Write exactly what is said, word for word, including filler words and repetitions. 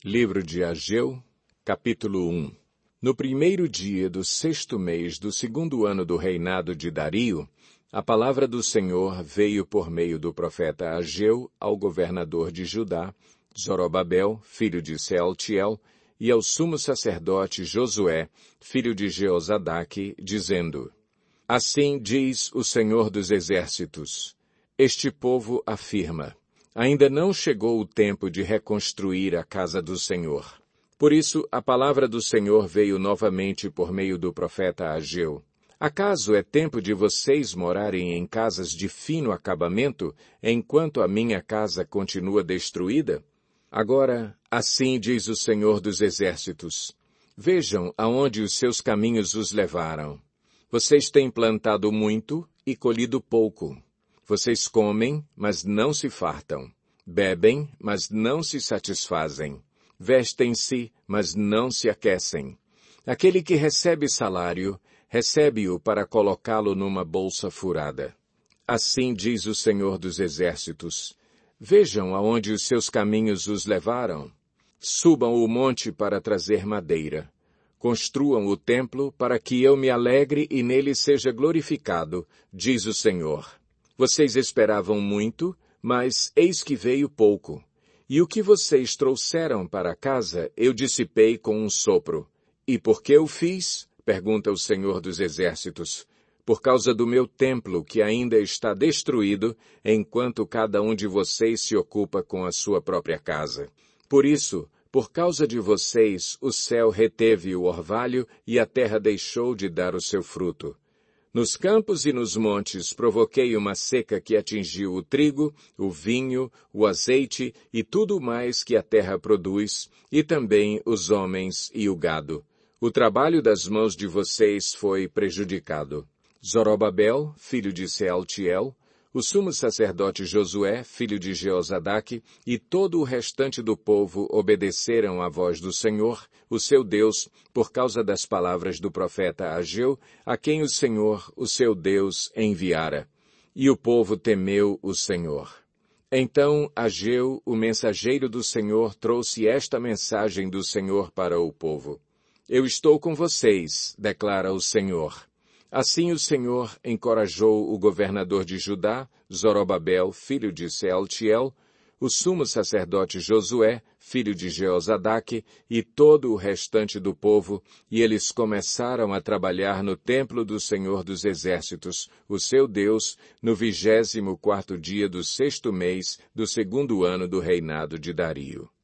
Livro de Ageu, capítulo um. No primeiro dia do sexto mês do segundo ano do reinado de Dario, a palavra do Senhor veio por meio do profeta Ageu ao governador de Judá, Zorobabel, filho de Sealtiel, e ao sumo sacerdote Josué, filho de Jeozadaque, dizendo: Assim diz o Senhor dos Exércitos: Este povo afirma: Ainda não chegou o tempo de reconstruir a casa do Senhor. Por isso, a palavra do Senhor veio novamente por meio do profeta Ageu. Acaso é tempo de vocês morarem em casas de fino acabamento, enquanto a minha casa continua destruída? Agora, assim diz o Senhor dos Exércitos: Vejam aonde os seus caminhos os levaram. Vocês têm plantado muito e colhido pouco. Vocês comem, mas não se fartam. Bebem, mas não se satisfazem. Vestem-se, mas não se aquecem. Aquele que recebe salário, recebe-o para colocá-lo numa bolsa furada. Assim diz o Senhor dos Exércitos: Vejam aonde os seus caminhos os levaram. Subam o monte para trazer madeira. Construam o templo para que eu me alegre e nele seja glorificado, diz o Senhor. Vocês esperavam muito, mas eis que veio pouco. E o que vocês trouxeram para casa, eu dissipei com um sopro. E por que eu fiz? Pergunta o Senhor dos Exércitos. Por causa do meu templo, que ainda está destruído, enquanto cada um de vocês se ocupa com a sua própria casa. Por isso, por causa de vocês, o céu reteve o orvalho e a terra deixou de dar o seu fruto. Nos campos e nos montes provoquei uma seca que atingiu o trigo, o vinho, o azeite e tudo mais que a terra produz, e também os homens e o gado. O trabalho das mãos de vocês foi prejudicado. Zorobabel, filho de Sealtiel, o sumo sacerdote Josué, filho de Jeozadaque, e todo o restante do povo obedeceram à voz do Senhor, o seu Deus, por causa das palavras do profeta Ageu, a quem o Senhor, o seu Deus, enviara. E o povo temeu o Senhor. Então Ageu, o mensageiro do Senhor, trouxe esta mensagem do Senhor para o povo. Eu estou com vocês, declara o Senhor. Assim o Senhor encorajou o governador de Judá, Zorobabel, filho de Sealtiel, o sumo sacerdote Josué, filho de Jeozadaque, e todo o restante do povo, e eles começaram a trabalhar no templo do Senhor dos Exércitos, o seu Deus, no vigésimo quarto dia do sexto mês do segundo ano do reinado de Dario.